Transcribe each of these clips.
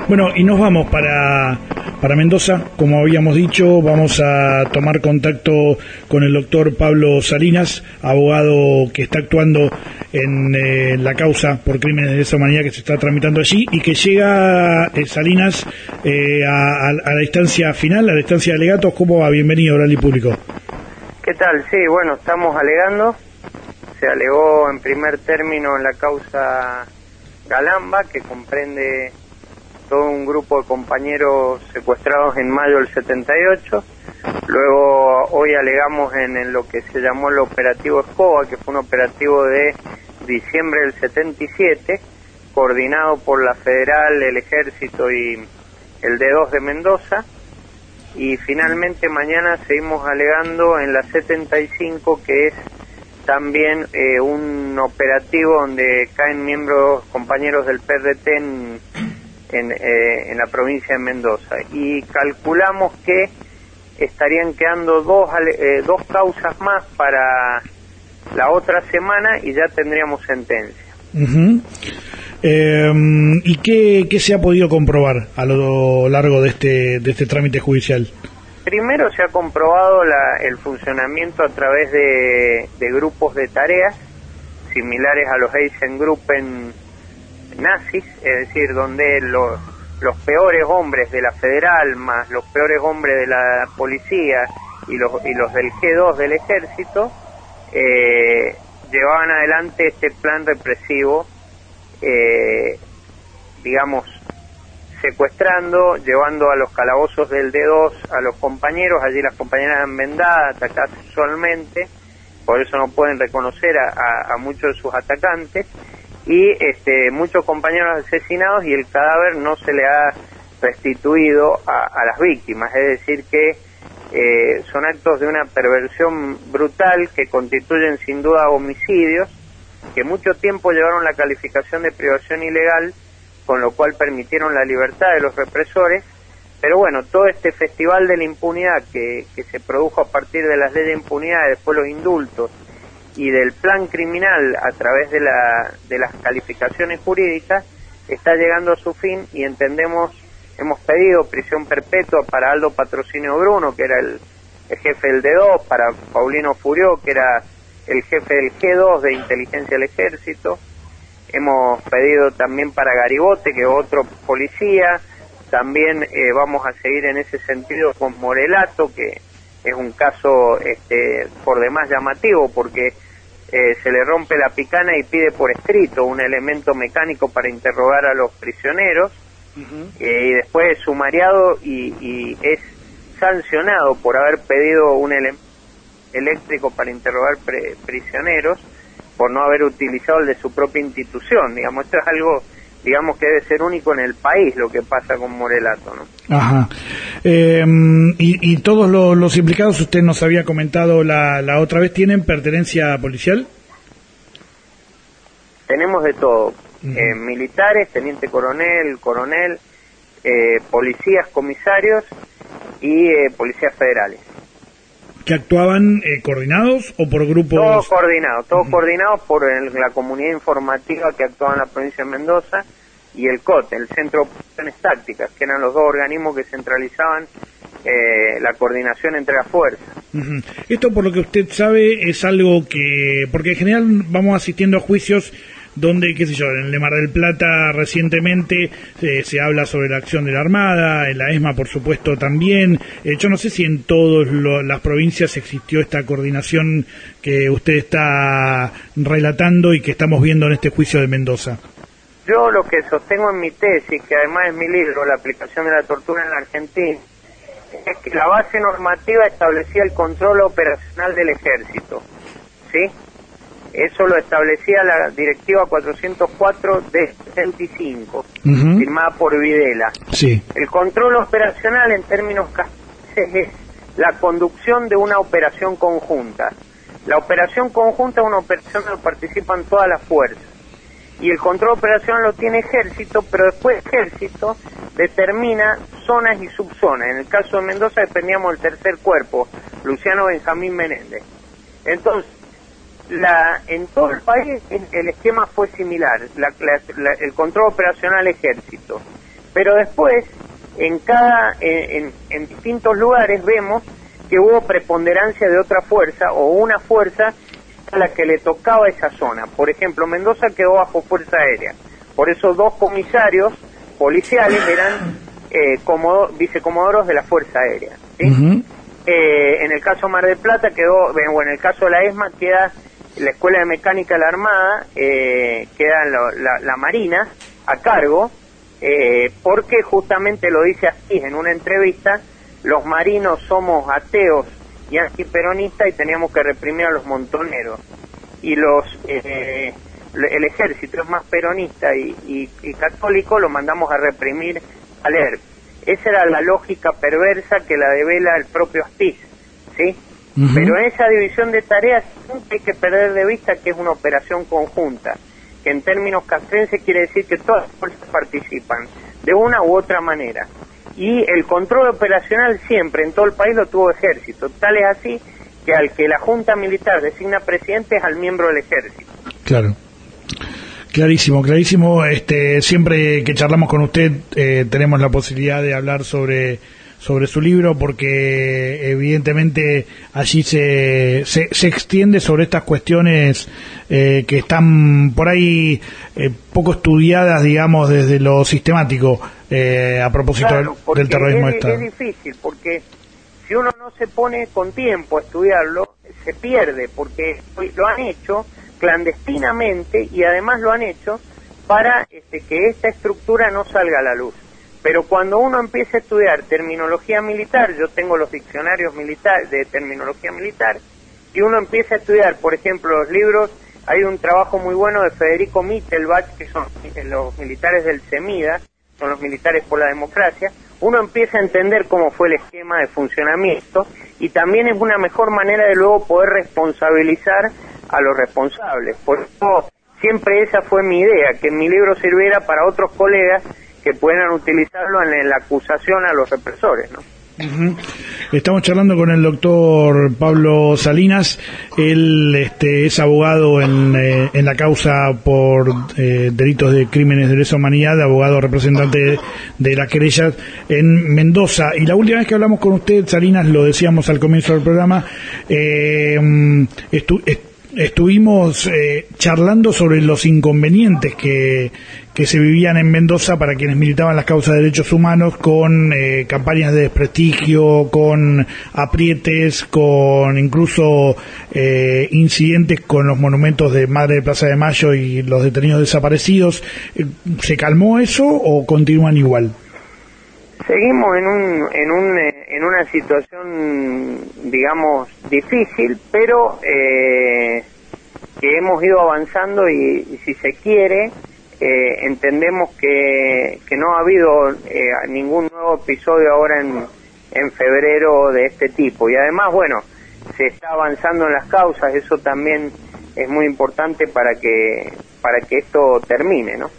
Bueno, y nos vamos para Mendoza, como habíamos dicho, vamos a tomar contacto con el doctor Pablo Salinas, abogado que está actuando en la causa por crímenes de lesa humanidad que se está tramitando allí y que llega Salinas a la instancia final, a la instancia de alegatos. ¿Cómo va? Bienvenido, oral y público. ¿Qué tal? Sí, bueno, estamos alegando. Se alegó en primer término en la causa Galamba, que comprende todo un grupo de compañeros secuestrados en mayo del 78. Luego hoy alegamos en lo que se llamó el operativo Escoba, que fue un operativo de diciembre del 77, coordinado por la Federal, el Ejército y el D2 de Mendoza. Y finalmente mañana seguimos alegando en la 75, que es también un operativo donde caen miembros, compañeros del PRT en la provincia de Mendoza, y calculamos que estarían quedando dos causas más para la otra semana y ya tendríamos sentencia. Uh-huh. ¿Y qué se ha podido comprobar a lo largo de este trámite judicial? Primero se ha comprobado el funcionamiento a través de grupos de tareas similares a los Eisengruppen nazis, es decir, donde los peores hombres de la Federal más los peores hombres de la policía y los del G2 del ejército llevaban adelante este plan represivo, digamos, secuestrando, llevando a los calabozos del D2 a los compañeros. Allí las compañeras eran vendadas, atacadas sexualmente, por eso no pueden reconocer a muchos de sus atacantes, y muchos compañeros asesinados, y el cadáver no se le ha restituido a las víctimas. Es decir que son actos de una perversión brutal que constituyen sin duda homicidios, que mucho tiempo llevaron la calificación de privación ilegal, con lo cual permitieron la libertad de los represores. Pero bueno, todo este festival de la impunidad que se produjo a partir de las leyes de impunidad, y después los indultos, y del plan criminal a través de las calificaciones jurídicas, está llegando a su fin, y hemos pedido prisión perpetua para Aldo Patrocinio Bruno, que era el jefe del D2, para Paulino Furió, que era el jefe del G2 de inteligencia del ejército. Hemos pedido también para Garibote, que es otro policía. También vamos a seguir en ese sentido con Morelato, que es un caso por demás llamativo, porque se le rompe la picana y pide por escrito un elemento mecánico para interrogar a los prisioneros. Uh-huh. Y después es sumariado y es sancionado por haber pedido un elemento eléctrico para interrogar prisioneros, por no haber utilizado el de su propia institución. Digamos, esto es algo, digamos, que debe ser único en el país, lo que pasa con Morelato, ¿no? Ajá. Y todos los implicados, usted nos había comentado la otra vez, ¿tienen pertenencia policial? Tenemos de todo. Uh-huh. Militares, teniente coronel, policías, comisarios y policías federales. ¿Que actuaban coordinados o por grupos? Todos coordinados por la comunidad informativa que actuaba en la provincia de Mendoza, y el COT, el Centro de Operaciones Tácticas, que eran los dos organismos que centralizaban la coordinación entre las fuerzas. Uh-huh. Esto, por lo que usted sabe, es algo que... Porque en general vamos asistiendo a juicios donde, qué sé yo, en el de Mar del Plata recientemente se habla sobre la acción de la Armada, en la ESMA por supuesto también. Yo no sé si en todas las provincias existió esta coordinación que usted está relatando y que estamos viendo en este juicio de Mendoza. Yo lo que sostengo en mi tesis, que además es mi libro, La aplicación de la tortura en la Argentina, es que la base normativa establecía el control operacional del ejército, ¿sí? Eso lo establecía la directiva 404 de 75, uh-huh, firmada por Videla. Sí. El control operacional, en términos castellanos, es la conducción de una operación conjunta. La operación conjunta es una operación donde participan todas las fuerzas. Y el control operacional lo tiene Ejército, pero después Ejército determina zonas y subzonas. En el caso de Mendoza dependíamos del tercer cuerpo, Luciano Benjamín Menéndez. Entonces, en todo el país el esquema fue similar, el control operacional Ejército. Pero después, en distintos lugares vemos que hubo preponderancia de otra fuerza o una fuerza a la que le tocaba esa zona. Por ejemplo, Mendoza quedó bajo Fuerza Aérea. Por eso 2 comisarios policiales eran vicecomodoros de la Fuerza Aérea, ¿sí? En el caso Mar del Plata quedó, en el caso de la ESMA queda la Escuela de Mecánica de la Armada, queda la Marina a cargo, porque justamente lo dice así en una entrevista: los marinos somos ateos y antiperonistas y teníamos que reprimir a los montoneros, y el ejército es más peronista y católico, lo mandamos a reprimir al ERP. Esa era la lógica perversa que la devela el propio Astiz, ¿sí? Pero en esa división de tareas nunca hay que perder de vista que es una operación conjunta, que en términos castrenses quiere decir que todas las fuerzas participan de una u otra manera. Y el control operacional siempre en todo el país lo tuvo ejército. Tal es así que al que la Junta Militar designa presidente es al miembro del ejército. Claro. Clarísimo. Siempre que charlamos con usted tenemos la posibilidad de hablar sobre su libro, porque evidentemente allí se extiende sobre estas cuestiones que están por ahí poco estudiadas, digamos, desde lo sistemático, a propósito del terrorismo de Estado. Es difícil, porque si uno no se pone con tiempo a estudiarlo, se pierde, porque lo han hecho clandestinamente y además lo han hecho para que esta estructura no salga a la luz. Pero cuando uno empieza a estudiar terminología militar, yo tengo los diccionarios de terminología militar, y uno empieza a estudiar, por ejemplo, los libros, hay un trabajo muy bueno de Federico Mittelbach, que son los militares del CEMIDA, son los militares por la democracia, uno empieza a entender cómo fue el esquema de funcionamiento, y también es una mejor manera de luego poder responsabilizar a los responsables. Por eso siempre esa fue mi idea, que mi libro sirviera para otros colegas que puedan utilizarlo en la acusación a los represores, ¿no? Estamos charlando con el doctor Pablo Salinas. Él es abogado en la causa por delitos de crímenes de lesa humanidad, abogado representante de las querellas en Mendoza. Y la última vez que hablamos con usted, Salinas, lo decíamos al comienzo del programa, estuvimos charlando sobre los inconvenientes que se vivían en Mendoza para quienes militaban las causas de derechos humanos, con campañas de desprestigio, con aprietes, con incluso incidentes con los monumentos de Madre de Plaza de Mayo y los detenidos desaparecidos. ¿Se calmó eso o continúan igual? Seguimos en una situación, digamos, difícil, pero que hemos ido avanzando y si se quiere, entendemos que no ha habido ningún nuevo episodio ahora en febrero de este tipo. Y además, bueno, se está avanzando en las causas, eso también es muy importante para que esto termine, ¿no?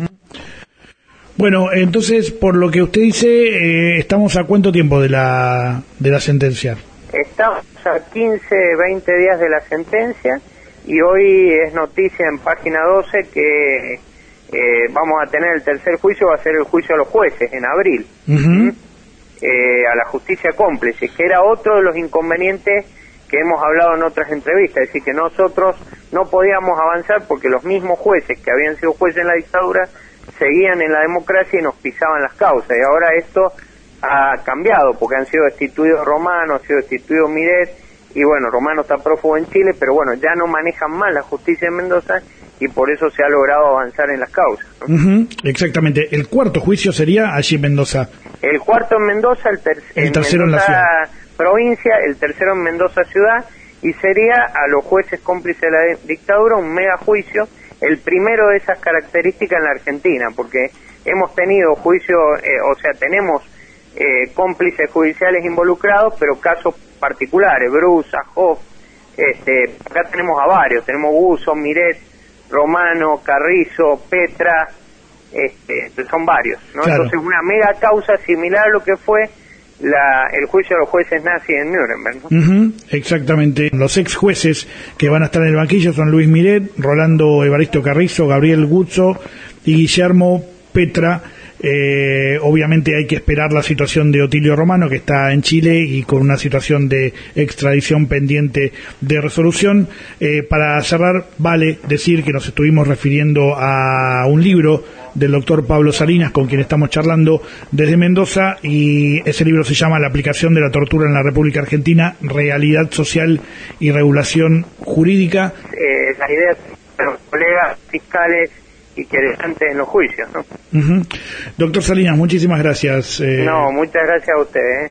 Bueno, entonces, por lo que usted dice, ¿estamos a cuánto tiempo de la sentencia? Estamos a 15, 20 días de la sentencia, y hoy es noticia en página 12 que vamos a tener el tercer juicio, va a ser el juicio a los jueces en abril, a la justicia cómplice, que era otro de los inconvenientes que hemos hablado en otras entrevistas, es decir, que nosotros no podíamos avanzar porque los mismos jueces que habían sido jueces en la dictadura seguían en la democracia y nos pisaban las causas, y ahora esto ha cambiado porque han sido destituidos Romano, ha sido destituido Miret, y bueno, Romano está prófugo en Chile, pero bueno, ya no manejan más la justicia en Mendoza y por eso se ha logrado avanzar en las causas, ¿no? Exactamente. ¿El cuarto juicio sería allí en Mendoza? El cuarto en Mendoza, el tercero en la ciudad provincia, el tercero en Mendoza ciudad, y sería a los jueces cómplices de la dictadura un mega juicio, el primero de esas características en la Argentina, porque hemos tenido juicios, tenemos cómplices judiciales involucrados, pero casos particulares, Brusa, Hoff, acá tenemos a varios, tenemos Buzo, Miret, Romano, Carrizo, Petra, son varios, ¿no? Claro. Entonces una mega causa similar a lo que fue el juicio de los jueces nazis en Nuremberg, ¿no? Exactamente. Los ex jueces que van a estar en el banquillo son Luis Miret, Rolando Evaristo Carrizo, Gabriel Guzzo y Guillermo Petra, Obviamente hay que esperar la situación de Otilio Romano, que está en Chile y con una situación de extradición pendiente de resolución. Para cerrar, vale decir que nos estuvimos refiriendo a un libro del doctor Pablo Salinas, con quien estamos charlando desde Mendoza, y ese libro se llama La aplicación de la tortura en la República Argentina, realidad social y regulación jurídica. Las ideas de los colegas fiscales y querellantes en los juicios, ¿no? Doctor Salinas, muchísimas gracias. No, muchas gracias a ustedes.